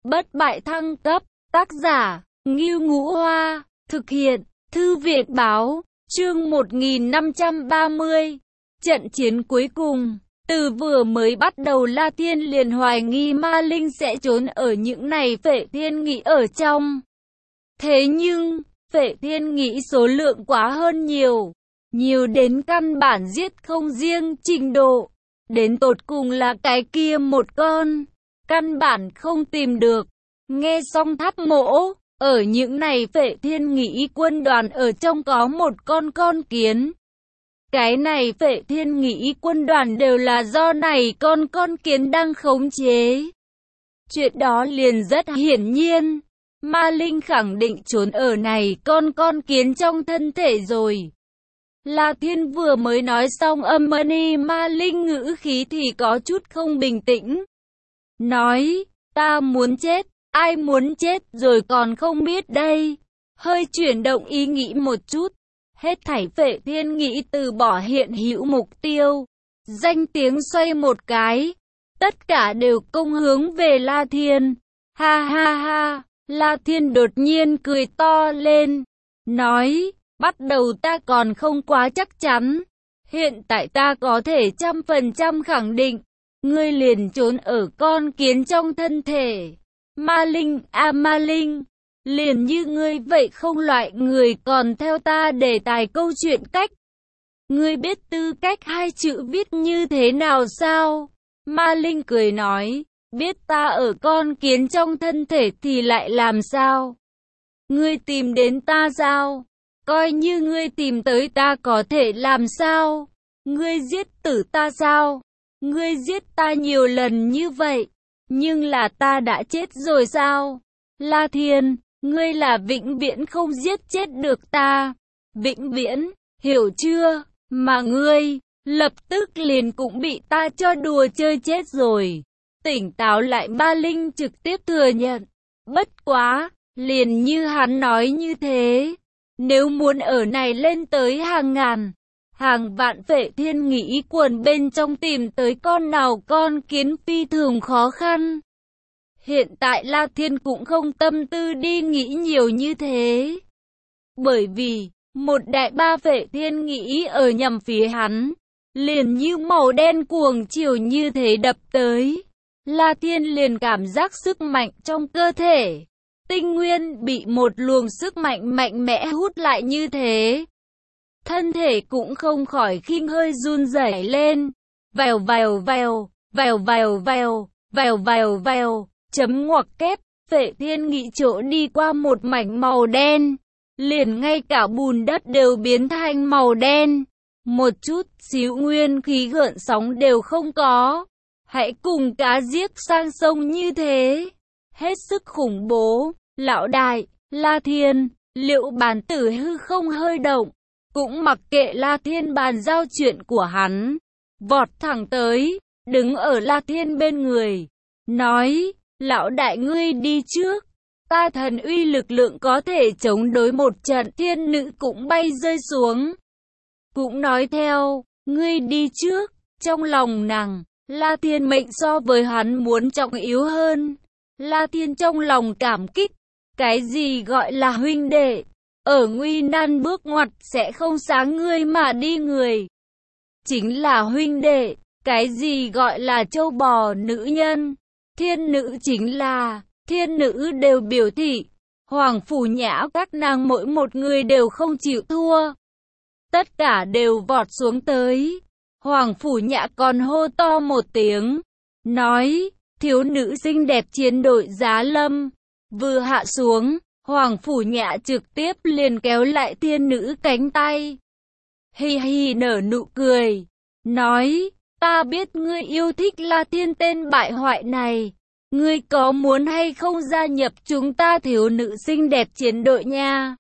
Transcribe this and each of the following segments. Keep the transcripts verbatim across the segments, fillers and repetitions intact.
Bất bại thăng cấp, tác giả, Ngưu Ngũ Hoa, thực hiện, Thư viện báo, chương một nghìn năm trăm ba mươi. Trận chiến cuối cùng, từ vừa mới bắt đầu La Thiên liền hoài nghi Ma Linh sẽ trốn ở những này Phệ Thiên Nghị ở trong. Thế nhưng, Phệ Thiên Nghị số lượng quá hơn nhiều, nhiều đến căn bản giết không riêng trình độ, đến tột cùng là cái kia một con, căn bản không tìm được. Nghe xong Tháp Mỗ, ở những này Phệ Thiên Nghị quân đoàn ở trong có một con con kiến. Cái này Phệ Thiên Nghị quân đoàn đều là do này con con kiến đang khống chế. Chuyện đó liền rất hiển nhiên, Ma Linh khẳng định trốn ở này con con kiến trong thân thể rồi. La Thiên vừa mới nói xong âm mani Ma Linh ngữ khí thì có chút không bình tĩnh. Nói, ta muốn chết, ai muốn chết rồi còn không biết đây. Hơi chuyển động ý nghĩ một chút. Hết thảy Phệ Thiên Nghị từ bỏ hiện hữu mục tiêu. Danh tiếng xoay một cái. Tất cả đều công hướng về La Thiên. Ha ha ha, La Thiên đột nhiên cười to lên. Nói, bắt đầu ta còn không quá chắc chắn. Hiện tại ta có thể trăm phần trăm khẳng định. Ngươi liền trốn ở con kiến trong thân thể. Ma Linh, à Ma Linh, liền như ngươi vậy không loại người còn theo ta đề tài câu chuyện cách. Ngươi biết tư cách hai chữ viết như thế nào sao? Ma Linh cười nói, biết ta ở con kiến trong thân thể thì lại làm sao? Ngươi tìm đến ta sao? Coi như ngươi tìm tới ta có thể làm sao? Ngươi giết tử ta sao? Ngươi giết ta nhiều lần như vậy, nhưng là ta đã chết rồi sao? La Thiên, ngươi là vĩnh viễn không giết chết được ta. Vĩnh viễn, hiểu chưa? Mà ngươi, lập tức liền cũng bị ta cho đùa chơi chết rồi. Tỉnh táo lại Ma Linh trực tiếp thừa nhận. Bất quá, liền như hắn nói như thế. Nếu muốn ở này lên tới hàng ngàn, hàng vạn Phệ Thiên Nghị quần bên trong tìm tới con nào con kiến phi thường khó khăn. Hiện tại La Thiên cũng không tâm tư đi nghĩ nhiều như thế. Bởi vì, một đại ba Phệ Thiên Nghị ở nhằm phía hắn, liền như màu đen cuồng chiều như thế đập tới. La Thiên liền cảm giác sức mạnh trong cơ thể. Tinh nguyên bị một luồng sức mạnh mạnh mẽ hút lại như thế. Thân thể cũng không khỏi khinh hơi run rẩy lên. Vèo vèo vèo, vèo vèo vèo, vèo vèo vèo, chấm ngoặc kép, Phệ Thiên Nghị chỗ đi qua một mảnh màu đen. Liền ngay cả bùn đất đều biến thành màu đen. Một chút xíu nguyên khí gợn sóng đều không có. Hãy cùng cá giết sang sông như thế. Hết sức khủng bố. Lão đại, La Thiên, liệu bản tử hư không hơi động. Cũng mặc kệ La Thiên bàn giao chuyện của hắn. Vọt thẳng tới, đứng ở La Thiên bên người. Nói, lão đại ngươi đi trước. Ta thần uy lực lượng có thể chống đối một trận. Thiên nữ cũng bay rơi xuống. Cũng nói theo, ngươi đi trước. Trong lòng nàng, La Thiên mệnh so với hắn muốn trọng yếu hơn. La Thiên trong lòng cảm kích. Cái gì gọi là huynh đệ? Ở nguy nan bước ngoặt sẽ không sáng ngươi mà đi người. Chính là huynh đệ. Cái gì gọi là châu bò nữ nhân? Thiên nữ chính là, thiên nữ đều biểu thị. Hoàng Phủ Nhã các nàng mỗi một người đều không chịu thua. Tất cả đều vọt xuống tới. Hoàng Phủ Nhã còn hô to một tiếng. Nói, thiếu nữ xinh đẹp chiến đội Giá Lâm. Vừa hạ xuống. Hoàng Phủ Nhã trực tiếp liền kéo lại thiên nữ cánh tay. Hi hi nở nụ cười. Nói, ta biết ngươi yêu thích La Thiên tên bại hoại này. Ngươi có muốn hay không gia nhập chúng ta thiếu nữ xinh đẹp chiến đội nha?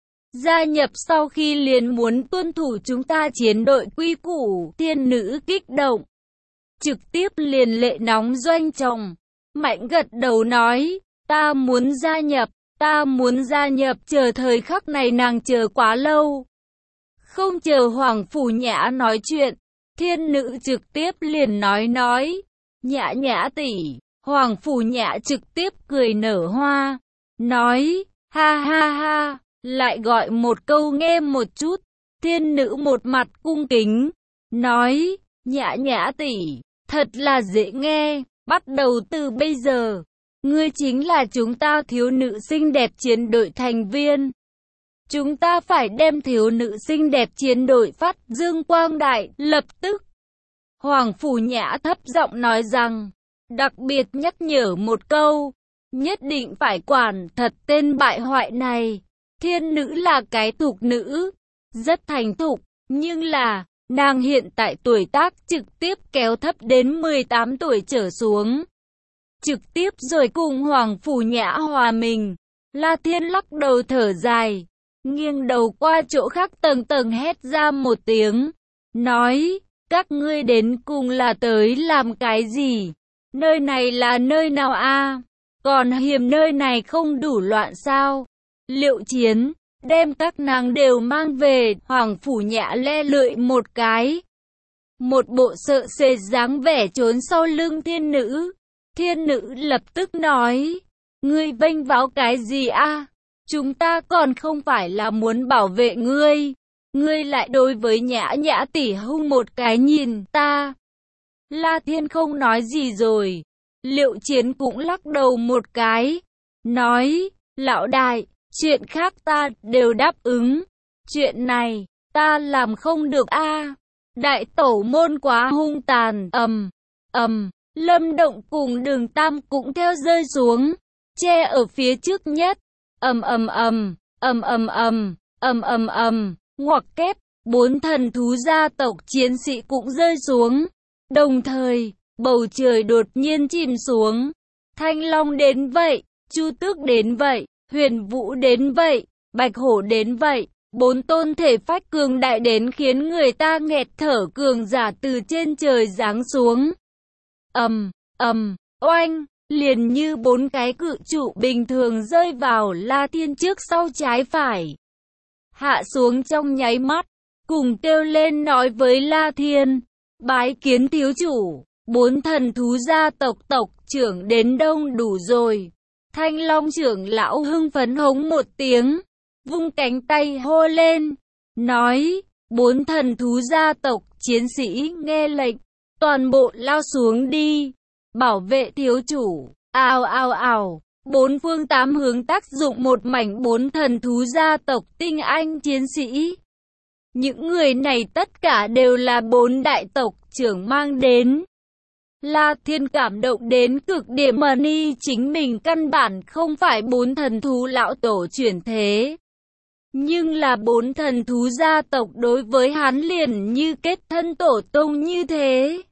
Gia nhập sau khi liền muốn tuân thủ chúng ta chiến đội quy củ. Thiên nữ kích động. Trực tiếp liền lệ nóng doanh chồng. Mạnh gật đầu nói, ta muốn gia nhập. Ta muốn gia nhập, chờ thời khắc này nàng chờ quá lâu. Không chờ Hoàng Phủ Nhã nói chuyện, thiên nữ trực tiếp liền nói nói. Nhã Nhã tỷ, Hoàng Phủ Nhã trực tiếp cười nở hoa, nói, ha ha ha, lại gọi một câu nghe một chút. Thiên nữ một mặt cung kính, nói, Nhã Nhã tỷ, thật là dễ nghe, bắt đầu từ bây giờ, ngươi chính là chúng ta thiếu nữ xinh đẹp chiến đội thành viên. Chúng ta phải đem thiếu nữ xinh đẹp chiến đội phát dương quang đại, lập tức. Hoàng Phủ Nhã thấp giọng nói rằng, đặc biệt nhắc nhở một câu, nhất định phải quản thật tên bại hoại này. Thiên nữ là cái thục nữ, rất thành thục, nhưng là, nàng hiện tại tuổi tác trực tiếp kéo thấp đến mười tám tuổi trở xuống. Trực tiếp rồi cùng Hoàng Phủ Nhã hòa mình. La Thiên lắc đầu thở dài, nghiêng đầu qua chỗ khác tầng tầng hét ra một tiếng, nói, các ngươi đến cùng là tới làm cái gì? Nơi này là nơi nào a? Còn hiểm nơi này không đủ loạn sao? Liệu Chiến, đem các nàng đều mang về. Hoàng Phủ Nhã le lưỡi một cái, một bộ sợ sệt dáng vẻ trốn sau lưng thiên nữ. Thiên nữ lập tức nói, ngươi vênh váo cái gì a? Chúng ta còn không phải là muốn bảo vệ ngươi, ngươi lại đối với Nhã Nhã tỷ hung một cái nhìn ta. La Thiên không nói gì rồi. Liệu Chiến cũng lắc đầu một cái, nói, lão đại, chuyện khác ta đều đáp ứng, chuyện này ta làm không được a. Đại tẩu môn quá hung tàn. Ầm ầm, Lâm Động cùng Đường Tam cũng theo rơi xuống, che ở phía trước nhất. Ầm ầm ầm, ầm ầm ầm, ầm ầm ầm, ngoặc kép, bốn thần thú gia tộc chiến sĩ cũng rơi xuống. Đồng thời, bầu trời đột nhiên chìm xuống. Thanh Long đến vậy, Chu Tước đến vậy, Huyền Vũ đến vậy, Bạch Hổ đến vậy. Bốn tôn thể phách cường đại đến khiến người ta nghẹt thở cường giả từ trên trời giáng xuống. Ầm ầm, oanh, liền như bốn cái cự trụ bình thường rơi vào La Thiên trước sau trái phải. Hạ xuống trong nháy mắt, cùng kêu lên nói với La Thiên, bái kiến thiếu chủ, bốn thần thú gia tộc tộc trưởng đến đông đủ rồi. Thanh Long trưởng lão hưng phấn hống một tiếng, vung cánh tay hô lên, nói, bốn thần thú gia tộc chiến sĩ nghe lệnh, toàn bộ lao xuống đi, bảo vệ thiếu chủ. Ào ào ào, bốn phương tám hướng tác dụng một mảnh bốn thần thú gia tộc tinh anh chiến sĩ. Những người này tất cả đều là bốn đại tộc trưởng mang đến. La Thiên cảm động đến cực điểm, mà ni chính mình căn bản không phải bốn thần thú lão tổ chuyển thế. Nhưng là bốn thần thú gia tộc đối với hắn liền như kết thân tổ tông như thế.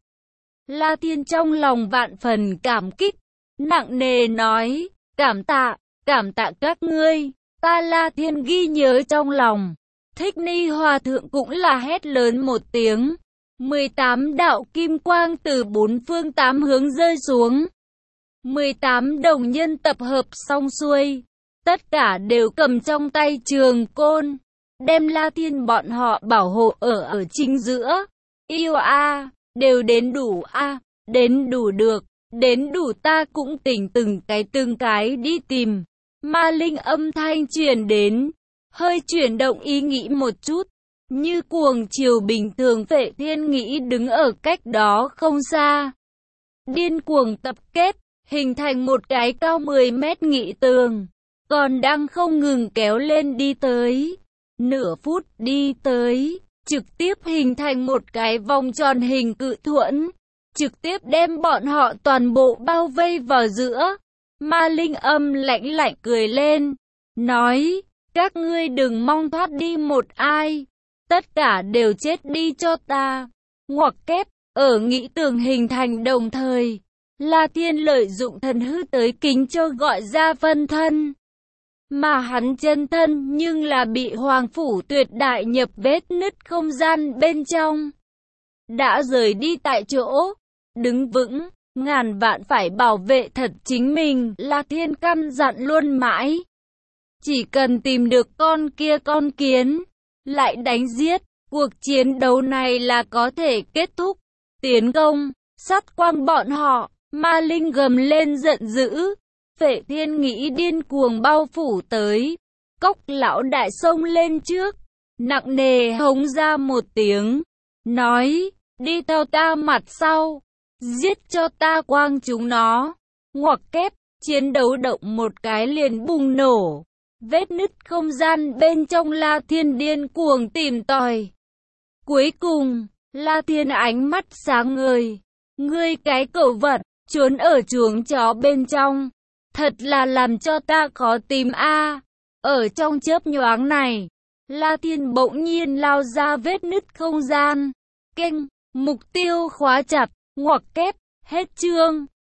La Thiên trong lòng vạn phần cảm kích, nặng nề nói, cảm tạ, cảm tạ các ngươi, ta La Thiên ghi nhớ trong lòng. Thích Ni Hòa Thượng cũng là hét lớn một tiếng, mười tám đạo kim quang từ bốn phương tám hướng rơi xuống. mười tám đồng nhân tập hợp xong xuôi, tất cả đều cầm trong tay trường côn, đem La Thiên bọn họ bảo hộ ở ở chính giữa. Yêu a, đều đến đủ a, đến đủ được, đến đủ ta cũng tỉnh từng cái từng cái đi tìm. Ma linh âm thanh truyền đến, hơi chuyển động ý nghĩ một chút, như cuồng chiều bình thường. Vệ Thiên nghĩ đứng ở cách đó không xa, điên cuồng tập kết, hình thành một cái cao mười mét nghị tường, còn đang không ngừng kéo lên đi tới. Nửa phút đi tới, trực tiếp hình thành một cái vòng tròn hình cự thuẫn, trực tiếp đem bọn họ toàn bộ bao vây vào giữa. Ma linh âm lạnh lạnh cười lên, nói, các ngươi đừng mong thoát đi một ai, tất cả đều chết đi cho ta. Ngoặc kép, ở nghị tường hình thành đồng thời, La Thiên lợi dụng thần hư tới kính cho gọi ra phân thân. Mà hắn chân thân nhưng là bị Hoàng Phủ Tuyệt Đại nhập vết nứt không gian bên trong. Đã rời đi tại chỗ, đứng vững, ngàn vạn phải bảo vệ thật chính mình. La Thiên căn dặn luôn mãi, chỉ cần tìm được con kia con kiến, lại đánh giết, cuộc chiến đấu này là có thể kết thúc. Tiến công, sát quang bọn họ, Ma Linh gầm lên giận dữ. Phệ Thiên nghĩ điên cuồng bao phủ tới. Cốc lão đại xông lên trước, nặng nề hống ra một tiếng, nói, đi theo ta mặt sau, giết cho ta quang chúng nó. Ngoặc kép, chiến đấu động một cái liền bùng nổ. Vết nứt không gian bên trong La Thiên điên cuồng tìm tòi. Cuối cùng, La Thiên ánh mắt sáng ngời. Ngươi cái cẩu vật, trốn ở chuồng chó bên trong. Thật là làm cho ta khó tìm a. Ở trong chớp nhoáng này, La Thiên bỗng nhiên lao ra vết nứt không gian. Keng, mục tiêu khóa chặt, ngoặc kép, hết chương.